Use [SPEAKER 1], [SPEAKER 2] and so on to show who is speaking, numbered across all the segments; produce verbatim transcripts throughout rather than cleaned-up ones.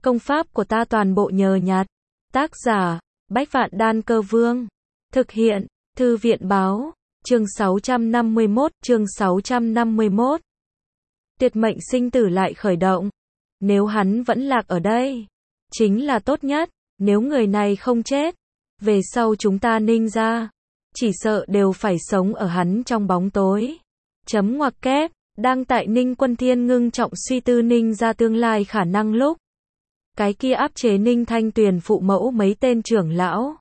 [SPEAKER 1] Công pháp của ta toàn bộ nhờ nhặt. Tác giả, Bách Vạn Đan Cơ Vương. Thực hiện, Thư viện Báo. Chương sáu trăm năm mươi mốt, chương sáu trăm năm mươi mốt. Tuyệt mệnh sinh tử lại khởi động. Nếu hắn vẫn lạc ở đây, chính là tốt nhất. Nếu người này không chết, về sau chúng ta Ninh gia, chỉ sợ đều phải sống ở hắn trong bóng tối. Chấm ngoặc kép, đang tại Ninh Quân Thiên ngưng trọng suy tư Ninh gia tương lai khả năng lúc. Cái kia áp chế Ninh Thanh Tuyền phụ mẫu mấy tên trưởng lão.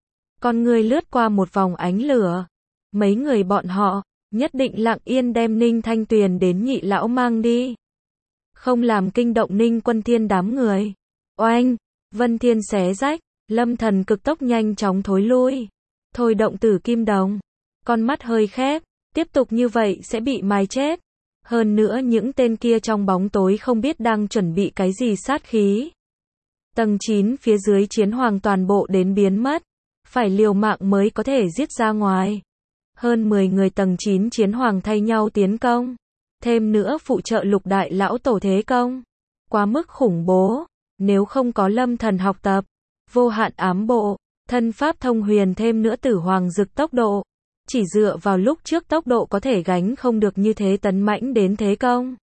[SPEAKER 1] Con người lướt qua một vòng ánh lửa. Mấy người bọn họ, nhất định lặng yên đem Ninh Thanh Tuyền đến nhị lão mang đi. Không làm kinh động Ninh Quân Thiên đám người. Oanh, Vân Thiên xé rách, Lâm Thần cực tốc nhanh chóng thối lui. Thôi động tử kim đồng. Con mắt hơi khép, tiếp tục như vậy sẽ bị mài chết. Hơn nữa những tên kia trong bóng tối không biết đang chuẩn bị cái gì sát khí. Tầng chín phía dưới chiến hoàng toàn bộ đến biến mất. Phải liều mạng mới có thể giết ra ngoài. Hơn mười người tầng chín chiến hoàng thay nhau tiến công. Thêm nữa phụ trợ lục đại lão tổ thế công. Quá mức khủng bố. Nếu không có Lâm Thần học tập, vô hạn ám bộ, thân pháp thông huyền thêm nữa tử hoàng dực tốc độ. Chỉ dựa vào lúc trước tốc độ có thể gánh không được như thế tấn mãnh đến thế công.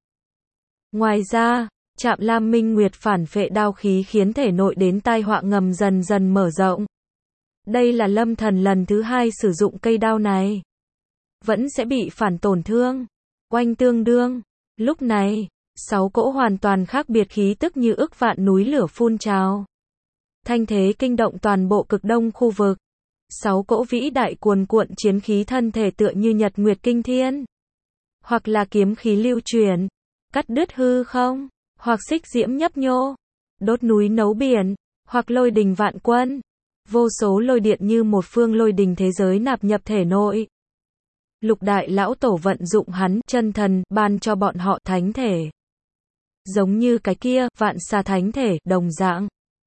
[SPEAKER 1] Ngoài ra, Trạm Lam Minh Nguyệt phản phệ đao khí khiến thể nội đến tai họa ngầm dần dần mở rộng. Đây là Lâm Thần lần thứ hai sử dụng cây đao này. Vẫn sẽ bị phản tổn thương. Oanh tương đương. Lúc này, sáu cỗ hoàn toàn khác biệt khí tức như ức vạn núi lửa phun trào. Thanh thế kinh động toàn bộ cực đông khu vực. Sáu cỗ vĩ đại cuồn cuộn chiến khí thân thể tựa như nhật nguyệt kinh thiên. Hoặc là kiếm khí lưu truyền, cắt đứt hư không, hoặc xích diễm nhấp nhô, đốt núi nấu biển, hoặc lôi đình vạn quân. Vô số lôi điện như một phương lôi đình thế giới nạp nhập thể nội. Lục đại lão tổ vận dụng hắn chân thần ban cho bọn họ thánh thể. Giống như cái kia, vạn xà thánh thể, đồng dạng.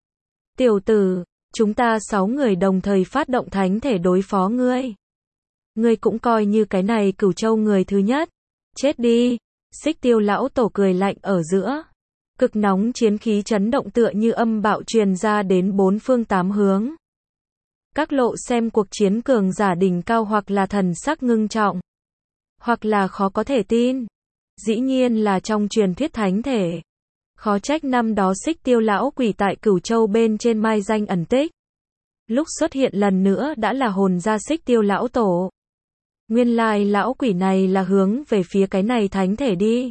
[SPEAKER 1] Tiểu tử, chúng ta sáu người đồng thời phát động thánh thể đối phó ngươi. Ngươi cũng coi như cái này Cửu Châu người thứ nhất. Chết đi. Xích Tiêu lão tổ cười lạnh ở giữa. Cực nóng chiến khí chấn động tựa như âm bạo truyền ra đến bốn phương tám hướng. Các lộ xem cuộc chiến cường giả đỉnh cao hoặc là thần sắc ngưng trọng, hoặc là khó có thể tin. Dĩ nhiên là trong truyền thuyết thánh thể. Khó trách năm đó Xích Tiêu lão quỷ tại Cửu Châu bên trên mai danh ẩn tích. Lúc xuất hiện lần nữa đã là hồn ra Xích Tiêu lão tổ. Nguyên lai lão quỷ này là hướng về phía cái này thánh thể đi.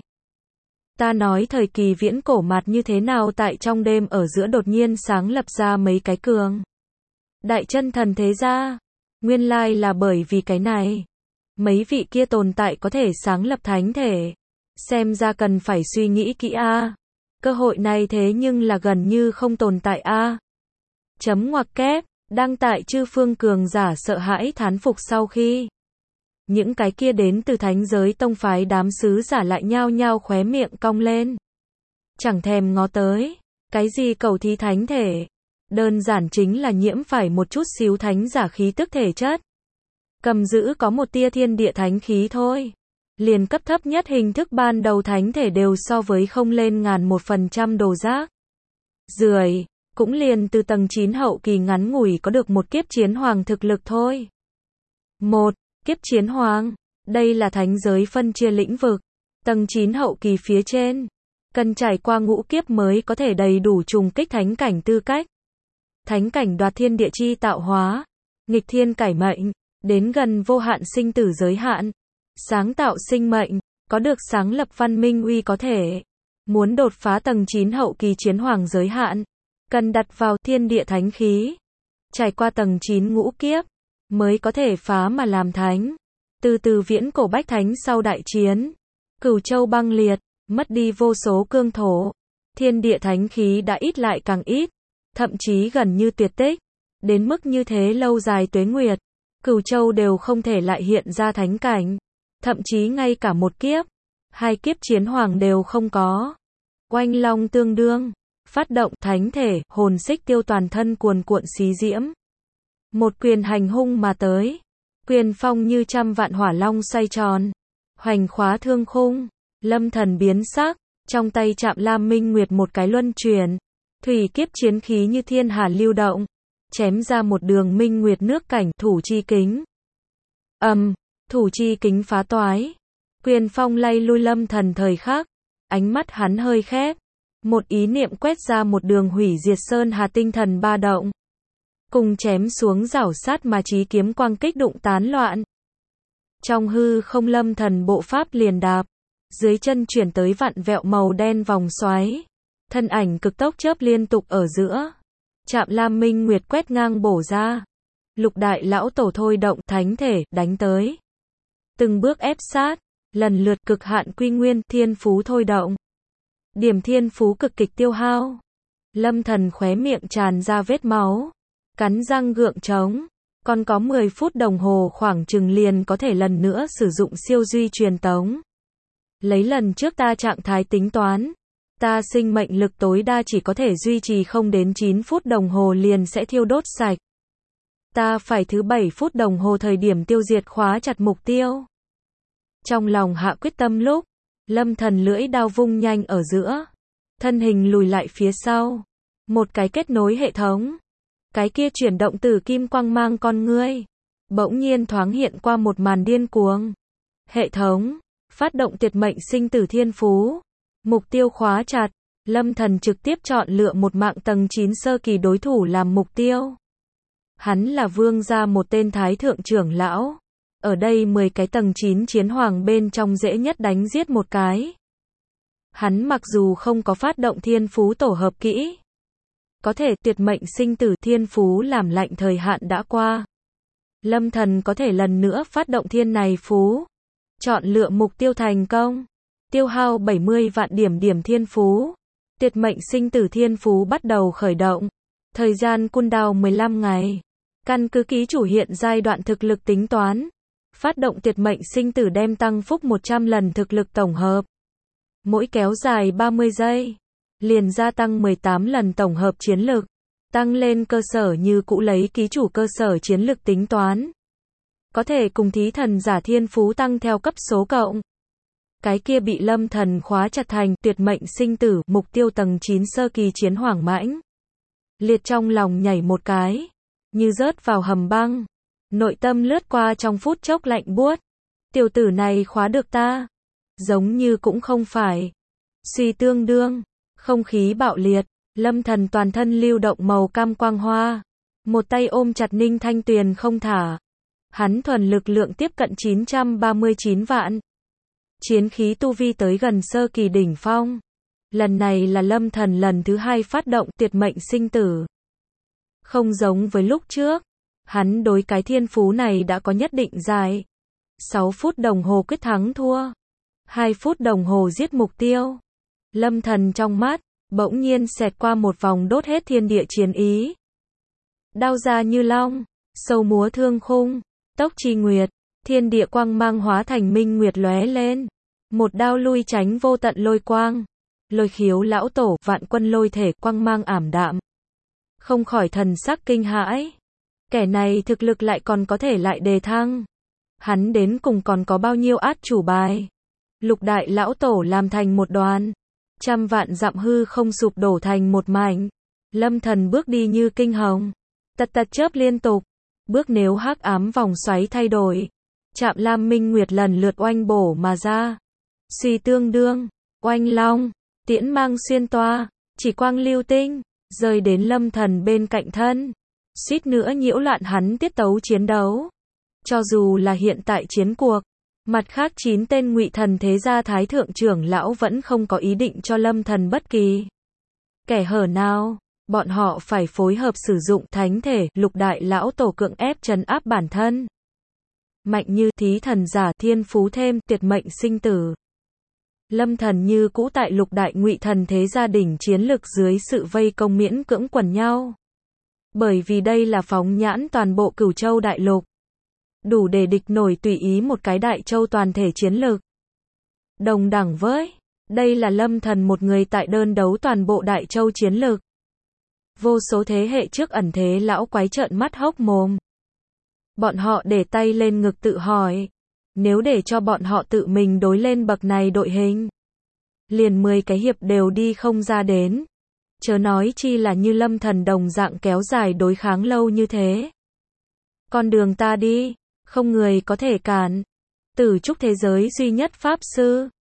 [SPEAKER 1] Ta nói thời kỳ viễn cổ mặt như thế nào tại trong đêm ở giữa đột nhiên sáng lập ra mấy cái cường đại chân thần thế gia. Nguyên lai là bởi vì cái này. Mấy vị kia tồn tại có thể sáng lập thánh thể. Xem ra cần phải suy nghĩ kỹ a. À. Cơ hội này thế nhưng là gần như không tồn tại a. À. Chấm ngoặc kép, đăng tại chư phương cường giả sợ hãi thán phục sau khi. Những cái kia đến từ thánh giới tông phái đám sứ giả lại nhao nhao khóe miệng cong lên. Chẳng thèm ngó tới. Cái gì cầu thí thánh thể. Đơn giản chính là nhiễm phải một chút xíu thánh giả khí tức thể chất. Cầm giữ có một tia thiên địa thánh khí thôi. Liền cấp thấp nhất hình thức ban đầu thánh thể đều so với không lên ngàn một phần trăm đồ rác. Rưởi, cũng liền từ tầng chín hậu kỳ ngắn ngủi có được một kiếp chiến hoàng thực lực thôi. Một, kiếp chiến hoàng. Đây là thánh giới phân chia lĩnh vực. Tầng chín hậu kỳ phía trên. Cần trải qua ngũ kiếp mới có thể đầy đủ trùng kích thánh cảnh tư cách. Thánh cảnh đoạt thiên địa chi tạo hóa. Nghịch thiên cải mệnh. Đến gần vô hạn sinh tử giới hạn. Sáng tạo sinh mệnh. Có được sáng lập văn minh uy có thể. Muốn đột phá tầng chín hậu kỳ chiến hoàng giới hạn. Cần đặt vào thiên địa thánh khí. Trải qua tầng chín ngũ kiếp. Mới có thể phá mà làm thánh. Từ từ viễn cổ bách thánh sau đại chiến. Cửu Châu băng liệt. Mất đi vô số cương thổ. Thiên địa thánh khí đã ít lại càng ít. Thậm chí gần như tuyệt tích. Đến mức như thế lâu dài tuế nguyệt. Cửu Châu đều không thể lại hiện ra thánh cảnh. Thậm chí ngay cả một kiếp. Hai kiếp chiến hoàng đều không có. Oanh long tương đương. Phát động thánh thể, hồn Xích Tiêu toàn thân cuồn cuộn xí diễm. Một quyền hành hung mà tới. Quyền phong như trăm vạn hỏa long xoay tròn. Hoành khóa thương khung. Lâm Thần biến sắc. Trong tay Trạm Lam Minh Nguyệt một cái luân chuyển. Thủy kiếp chiến khí như thiên hà lưu động, chém ra một đường minh nguyệt nước cảnh, thủ chi kính. Ầm, um, thủ chi kính phá toái. Quyền phong lay lui Lâm Thần thời khắc, ánh mắt hắn hơi khép, một ý niệm quét ra một đường hủy diệt sơn hà tinh thần ba động. Cùng chém xuống rảo sát mà chí kiếm quang kích đụng tán loạn. Trong hư không Lâm Thần bộ pháp liền đạp, dưới chân chuyển tới vặn vẹo màu đen vòng xoáy, thân ảnh cực tốc chớp liên tục ở giữa. Chạm Lam Minh Nguyệt quét ngang bổ ra. Lục đại lão tổ thôi động thánh thể, đánh tới. Từng bước ép sát, lần lượt cực hạn quy nguyên, thiên phú thôi động. Điểm thiên phú cực kịch tiêu hao. Lâm Thần khóe miệng tràn ra vết máu, cắn răng gượng chống. Còn có mười phút đồng hồ khoảng chừng liền có thể lần nữa sử dụng siêu duy truyền tống. Lấy lần trước ta trạng thái tính toán, ta sinh mệnh lực tối đa chỉ có thể duy trì không đến chín phút đồng hồ liền sẽ thiêu đốt sạch. Ta phải thứ bảy phút đồng hồ thời điểm tiêu diệt khóa chặt mục tiêu. Trong lòng hạ quyết tâm lúc, Lâm Thần lưỡi đao vung nhanh ở giữa, thân hình lùi lại phía sau. Một cái kết nối hệ thống. Cái kia chuyển động từ kim quang mang con ngươi, bỗng nhiên thoáng hiện qua một màn điên cuồng. Hệ thống, phát động tuyệt mệnh sinh tử thiên phú. Mục tiêu khóa chặt, Lâm Thần trực tiếp chọn lựa một mạng tầng chín sơ kỳ đối thủ làm mục tiêu. Hắn là vương gia một tên thái thượng trưởng lão. Ở đây mười cái tầng chín chiến hoàng bên trong dễ nhất đánh giết một cái. Hắn mặc dù không có phát động thiên phú tổ hợp kỹ, có thể tuyệt mệnh sinh tử thiên phú làm lạnh thời hạn đã qua. Lâm Thần có thể lần nữa phát động thiên này phú. Chọn lựa mục tiêu thành công. Tiêu hao bảy mươi vạn điểm điểm thiên phú. Tuyệt mệnh sinh tử thiên phú bắt đầu khởi động. Thời gian cooldown mười lăm ngày. Căn cứ ký chủ hiện giai đoạn thực lực tính toán. Phát động tuyệt mệnh sinh tử đem tăng phúc một trăm lần thực lực tổng hợp. Mỗi kéo dài ba mươi giây. Liền gia tăng mười tám lần tổng hợp chiến lực. Tăng lên cơ sở như cũ lấy ký chủ cơ sở chiến lực tính toán. Có thể cùng thí thần giả thiên phú tăng theo cấp số cộng. Cái kia bị Lâm Thần khóa chặt thành tuyệt mệnh sinh tử, mục tiêu tầng chín sơ kỳ chiến hoàng mãnh. Liệt trong lòng nhảy một cái, như rớt vào hầm băng. Nội tâm lướt qua trong phút chốc lạnh buốt. Tiểu tử này khóa được ta. Giống như cũng không phải. Suy tương đương. Không khí bạo liệt, Lâm Thần toàn thân lưu động màu cam quang hoa. Một tay ôm chặt Ninh Thanh Tuyền không thả. Hắn thuần lực lượng tiếp cận chín trăm ba mươi chín vạn. Chiến khí tu vi tới gần sơ kỳ đỉnh phong. Lần này là Lâm Thần lần thứ hai phát động tuyệt mệnh sinh tử. Không giống với lúc trước, hắn đối cái thiên phú này đã có nhất định dài. sáu phút đồng hồ quyết thắng thua. hai phút đồng hồ giết mục tiêu. Lâm Thần trong mắt, bỗng nhiên xẹt qua một vòng đốt hết thiên địa chiến ý. Đao ra như long, sâu múa thương khung, tốc chi nguyệt, thiên địa quang mang hóa thành minh nguyệt lóe lên. Một đao lui tránh vô tận lôi quang. Lôi khiếu lão tổ, vạn quân lôi thể quang mang ảm đạm. Không khỏi thần sắc kinh hãi. Kẻ này thực lực lại còn có thể lại đề thăng. Hắn đến cùng còn có bao nhiêu át chủ bài. Lục đại lão tổ làm thành một đoàn. Trăm vạn dặm hư không sụp đổ thành một mảnh. Lâm Thần bước đi như kinh hồng. Tật tật chớp liên tục. Bước nếu hắc ám vòng xoáy thay đổi. Chạm Lam Minh Nguyệt lần lượt oanh bổ mà ra. Suy tương đương. Oanh long. Tiễn mang xuyên toa. Chỉ quang lưu tinh. Rơi đến Lâm Thần bên cạnh thân. Suýt nữa nhiễu loạn hắn tiết tấu chiến đấu. Cho dù là hiện tại chiến cuộc. Mặt khác chín tên ngụy thần thế gia thái thượng trưởng lão vẫn không có ý định cho Lâm Thần bất kỳ kẻ hở nào. Bọn họ phải phối hợp sử dụng thánh thể. Lục đại lão tổ cưỡng ép trấn áp bản thân. Mạnh như thí thần giả thiên phú thêm tuyệt mệnh sinh tử. Lâm Thần như cũ tại lục đại ngụy thần thế gia đỉnh chiến lực dưới sự vây công miễn cưỡng quần nhau. Bởi vì đây là phóng nhãn toàn bộ Cửu Châu đại lục. Đủ để địch nổi tùy ý một cái đại châu toàn thể chiến lực. Đồng đẳng với, đây là Lâm Thần một người tại đơn đấu toàn bộ đại châu chiến lực. Vô số thế hệ trước ẩn thế lão quái trợn mắt hốc mồm. Bọn họ để tay lên ngực tự hỏi, nếu để cho bọn họ tự mình đối lên bậc này đội hình, liền mười cái hiệp đều đi không ra đến. chớ nói chi là như lâm thần đồng dạng kéo dài đối kháng lâu như thế. Con đường ta đi, không người có thể cản. Tử trúc thế giới duy nhất pháp sư.